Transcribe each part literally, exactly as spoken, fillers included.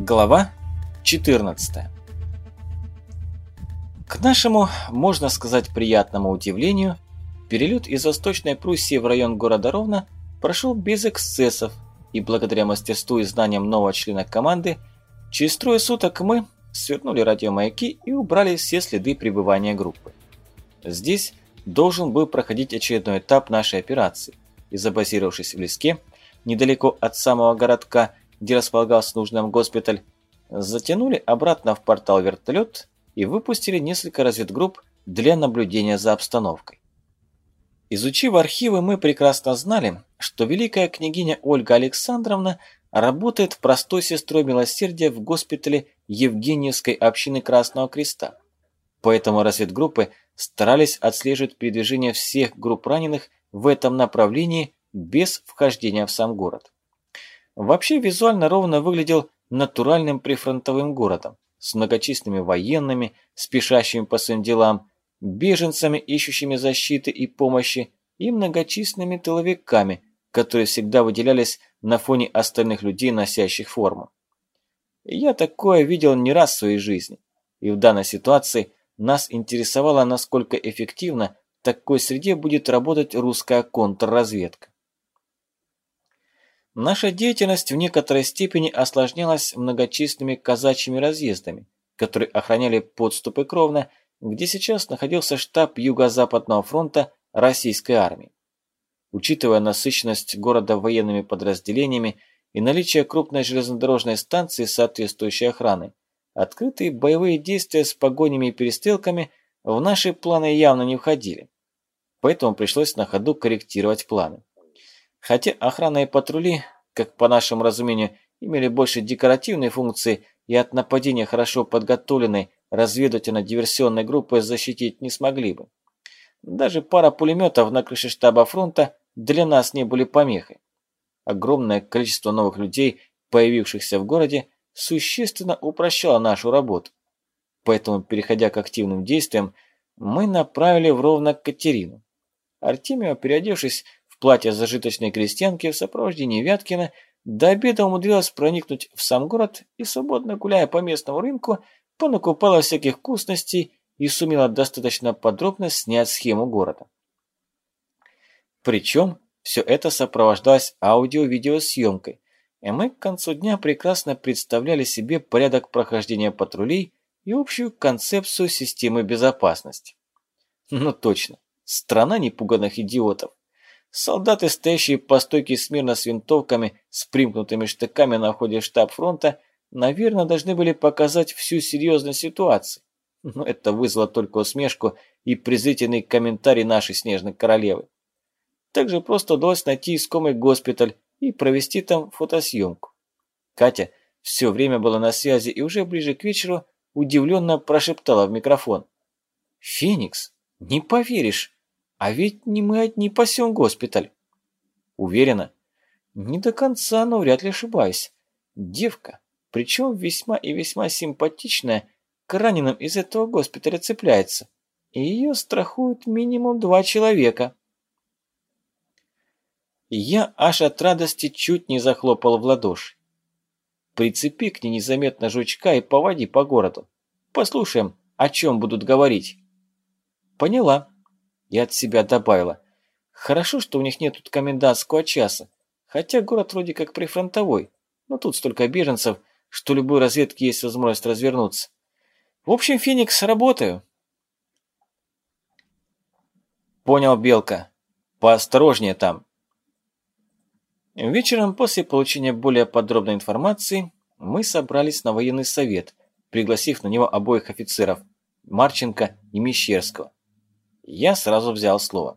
Глава четырнадцатая. К нашему, можно сказать, приятному удивлению, перелет из Восточной Пруссии в район города Ровно прошел без эксцессов, и благодаря мастерству и знаниям нового члена команды, через трое суток мы свернули радиомаяки и убрали все следы пребывания группы. Здесь должен был проходить очередной этап нашей операции, и забазировавшись в леске, недалеко от самого городка, где располагался нужный нам госпиталь, затянули обратно в портал вертолет и выпустили несколько разведгрупп для наблюдения за обстановкой. Изучив архивы, мы прекрасно знали, что великая княгиня Ольга Александровна работает простой сестрой милосердия в госпитале Евгеньевской общины Красного Креста. Поэтому разведгруппы старались отслеживать передвижение всех групп раненых в этом направлении без вхождения в сам город. Вообще визуально Ровно выглядел натуральным прифронтовым городом, с многочисленными военными, спешащими по своим делам, беженцами, ищущими защиты и помощи, и многочисленными тыловиками, которые всегда выделялись на фоне остальных людей, носящих форму. Я такое видел не раз в своей жизни, и в данной ситуации нас интересовало, насколько эффективно в такой среде будет работать русская контрразведка. Наша деятельность в некоторой степени осложнялась многочисленными казачьими разъездами, которые охраняли подступы к Ровно, где сейчас находился штаб Юго-Западного фронта Российской армии. Учитывая насыщенность города военными подразделениями и наличие крупной железнодорожной станции с соответствующей охраной, открытые боевые действия с погонями и перестрелками в наши планы явно не входили. Поэтому пришлось на ходу корректировать планы. Хотя охрана и патрули, как по нашему разумению, имели больше декоративной функции и от нападения хорошо подготовленной разведывательно-диверсионной группы защитить не смогли бы. Даже пара пулеметов на крыше штаба фронта для нас не были помехой. Огромное количество новых людей, появившихся в городе, существенно упрощало нашу работу. Поэтому, переходя к активным действиям, мы направили в Ровно Катерину. Артемьева, переодевшись в платье зажиточной крестьянки в сопровождении Вяткина, до обеда умудрилась проникнуть в сам город и, свободно гуляя по местному рынку, понакупала всяких вкусностей и сумела достаточно подробно снять схему города. Причем все это сопровождалось аудио-видеосъемкой, и мы к концу дня прекрасно представляли себе порядок прохождения патрулей и общую концепцию системы безопасности. Ну точно, страна непуганных идиотов. Солдаты, стоящие по стойке смирно с винтовками, с примкнутыми штыками на входе в штаб фронта, наверное, должны были показать всю серьезность ситуации. Но это вызвало только усмешку и презрительный комментарий нашей снежной королевы. Также просто удалось найти искомый госпиталь и провести там фотосъемку. Катя все время была на связи и уже ближе к вечеру удивленно прошептала в микрофон: «Феникс, не поверишь, а ведь не мы одни пасем госпиталь». Уверена? Не до конца, но вряд ли ошибаюсь. Девка, причем весьма и весьма симпатичная, к раненым из этого госпиталя цепляется. И ее страхуют минимум два человека. Я аж от радости чуть не захлопал в ладоши. Прицепи к ней незаметно жучка и поводи по городу. Послушаем, о чем будут говорить. Поняла. И от себя добавила. Хорошо, что у них нет тут комендантского часа. Хотя город вроде как прифронтовой. Но тут столько беженцев, что любой разведке есть возможность развернуться. В общем, Феникс, работаю. Понял, Белка. Поосторожнее там. Вечером, после получения более подробной информации, мы собрались на военный совет, пригласив на него обоих офицеров, Марченко и Мещерского. Я сразу взял слово.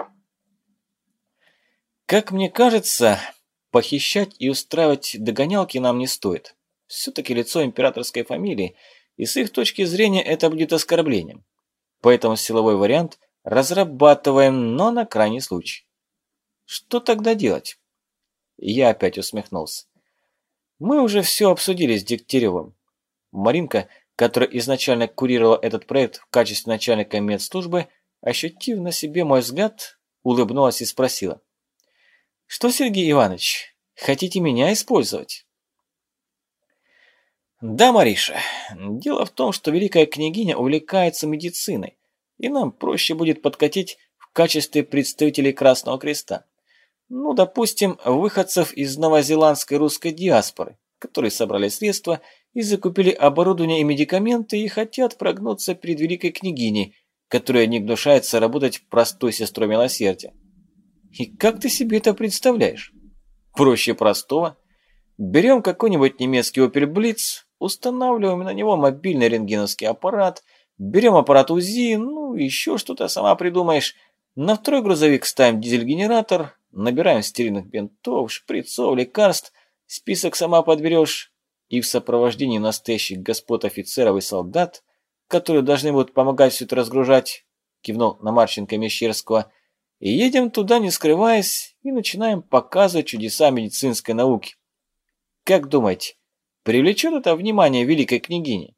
Как мне кажется, похищать и устраивать догонялки нам не стоит. Все-таки лицо императорской фамилии, и с их точки зрения это будет оскорблением. Поэтому силовой вариант разрабатываем, но на крайний случай. Что тогда делать? Я опять усмехнулся. Мы уже все обсудили с Дегтяревым. Маринка, которая изначально курировала этот проект в качестве начальника медслужбы, ощутив на себе мой взгляд, улыбнулась и спросила: «Что, Сергей Иванович, хотите меня использовать?» Да, Мариша, дело в том, что великая княгиня увлекается медициной, и нам проще будет подкатить в качестве представителей Красного Креста. Ну, допустим, выходцев из новозеландской русской диаспоры, которые собрали средства и закупили оборудование и медикаменты и хотят прогнуться перед великой княгиней, которая не гнушается работать простой сестрой милосердия. И как ты себе это представляешь? Проще простого. Берем какой-нибудь немецкий Opel Blitz, устанавливаем на него мобильный рентгеновский аппарат, берем аппарат УЗИ, ну еще что-то сама придумаешь. На второй грузовик ставим дизель-генератор, набираем стерильных бинтов, шприцов, лекарств, список сама подберешь. И в сопровождении настоящих господ офицеров и солдат, которые должны будут помогать все это разгружать, кивнул на Марченко и Мещерского, и едем туда, не скрываясь, и начинаем показывать чудеса медицинской науки. Как думаете, привлечет это внимание великой княгини?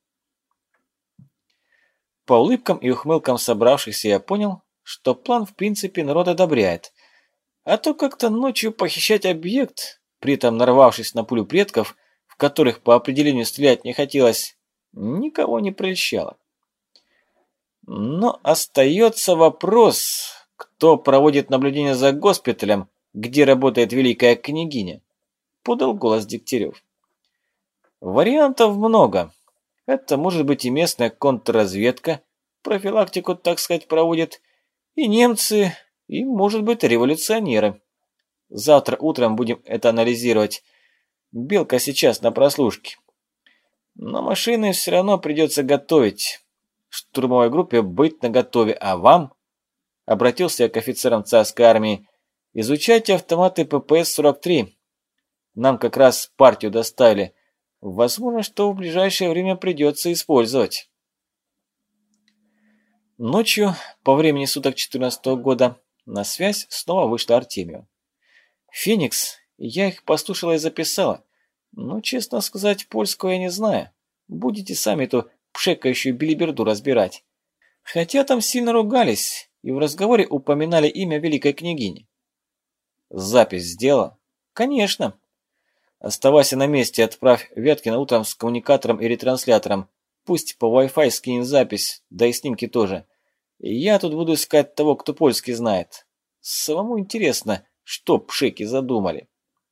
По улыбкам и ухмылкам собравшихся я понял, что план в принципе народ одобряет. А то как-то ночью похищать объект, при этом нарвавшись на пулю предков, в которых по определению стрелять не хотелось, никого не прельщало. Но остается вопрос, кто проводит наблюдение за госпиталем, где работает великая княгиня, подал голос Дегтярев. Вариантов много. Это может быть и местная контрразведка, профилактику, так сказать, проводит, и немцы, и, может быть, революционеры. Завтра утром будем это анализировать. Белка сейчас на прослушке. Но машины все равно придется готовить. Штурмовой группе быть наготове, а вам, обратился я к офицерам царской армии, изучайте автоматы П П С сорок три. Нам как раз партию доставили. Возможно, что в ближайшее время придется использовать. Ночью, по времени суток четырнадцатого года, на связь снова вышла Артемьева. «Феникс, я их послушала и записала. Но, честно сказать, польского я не знаю. Будете сами эту пшекающую билиберду разбирать. Хотя там сильно ругались и в разговоре упоминали имя великой княгини». «Запись сделала?» «Конечно». «Оставайся на месте, отправь Вяткина утром с коммуникатором и ретранслятором. Пусть по Wi-Fi скинет запись, да и снимки тоже. И я тут буду искать того, кто польский знает. Самому интересно, что пшеки задумали».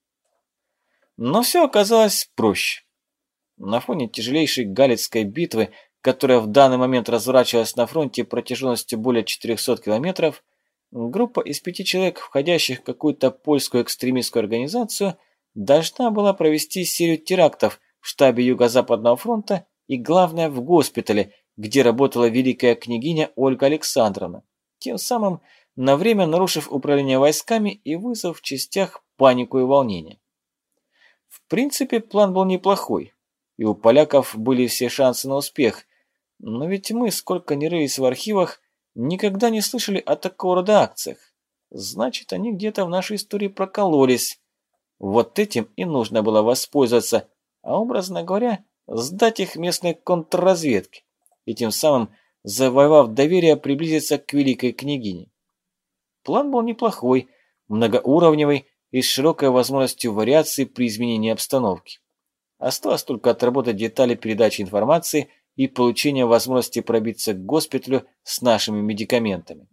Но все оказалось проще. На фоне тяжелейшей Галицкой битвы, которая в данный момент разворачивалась на фронте протяженностью более четырехсот километров, группа из пяти человек, входящих в какую-то польскую экстремистскую организацию, должна была провести серию терактов в штабе Юго-Западного фронта и, главное, в госпитале, где работала великая княгиня Ольга Александровна, тем самым на время нарушив управление войсками и вызвав в частях панику и волнение. В принципе, план был неплохой, и у поляков были все шансы на успех, но ведь мы, сколько ни рылись в архивах, никогда не слышали о такого рода акциях. Значит, они где-то в нашей истории прокололись. Вот этим и нужно было воспользоваться, а образно говоря, сдать их местной контрразведке, и тем самым, завоевав доверие, приблизиться к великой княгине. План был неплохой, многоуровневый и с широкой возможностью вариации при изменении обстановки. Осталось только отработать детали передачи информации и получения возможности пробиться к госпиталю с нашими медикаментами.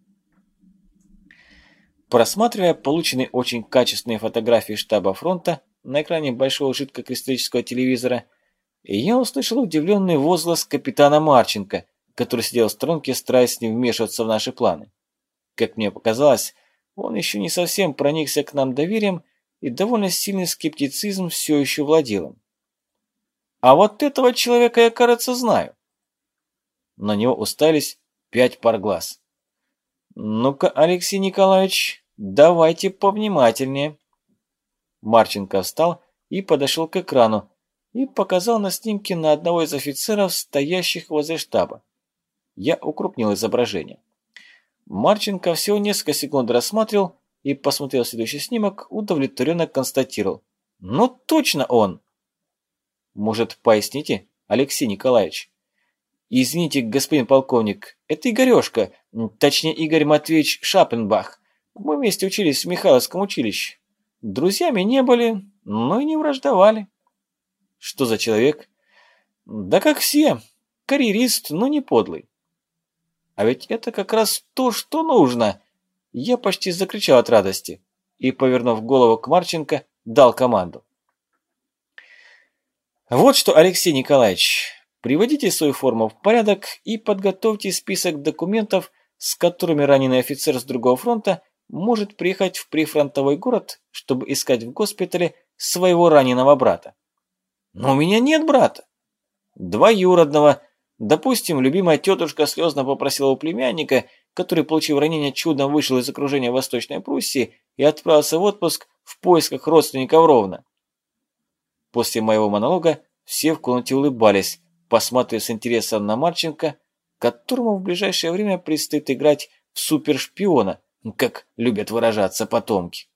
Просматривая полученные очень качественные фотографии штаба фронта на экране большого жидкокристаллического телевизора, я услышал удивленный возглас капитана Марченко, который сидел в сторонке, стараясь не вмешиваться в наши планы. Как мне показалось, он еще не совсем проникся к нам доверием, и довольно сильный скептицизм все еще владел им. «А вот этого человека я, кажется, знаю». На него уставились пять пар глаз. «Ну-ка, Алексей Николаевич, давайте повнимательнее». Марченко встал и подошел к экрану и показал на снимке на одного из офицеров, стоящих возле штаба. Я укрупнил изображение. Марченко всего несколько секунд рассматривал и, посмотрел следующий снимок, удовлетворенно констатировал: «Ну точно он!» «Может, поясните, Алексей Николаевич?» «Извините, господин полковник, это Игорешка, точнее Игорь Матвеевич Шапенбах. Мы вместе учились в Михайловском училище. Друзьями не были, но и не враждовали». «Что за человек?» Да как все. Карьерист, но не подлый. А ведь это как раз то, что нужно. Я почти закричал от радости и, повернув голову к Марченко, дал команду. Вот что, Алексей Николаевич, приводите свою форму в порядок и подготовьте список документов, с которыми раненый офицер с другого фронта может приехать в прифронтовой город, чтобы искать в госпитале своего раненого брата. Но у меня нет брата. Двоюродного. Допустим, любимая тетушка слезно попросила у племянника, который, получив ранение, чудом вышел из окружения Восточной Пруссии и отправился в отпуск в поисках родственников Ровно. После моего монолога все в комнате улыбались, посматривая с интересом на Марченко, которому в ближайшее время предстоит играть в супершпиона, как любят выражаться потомки.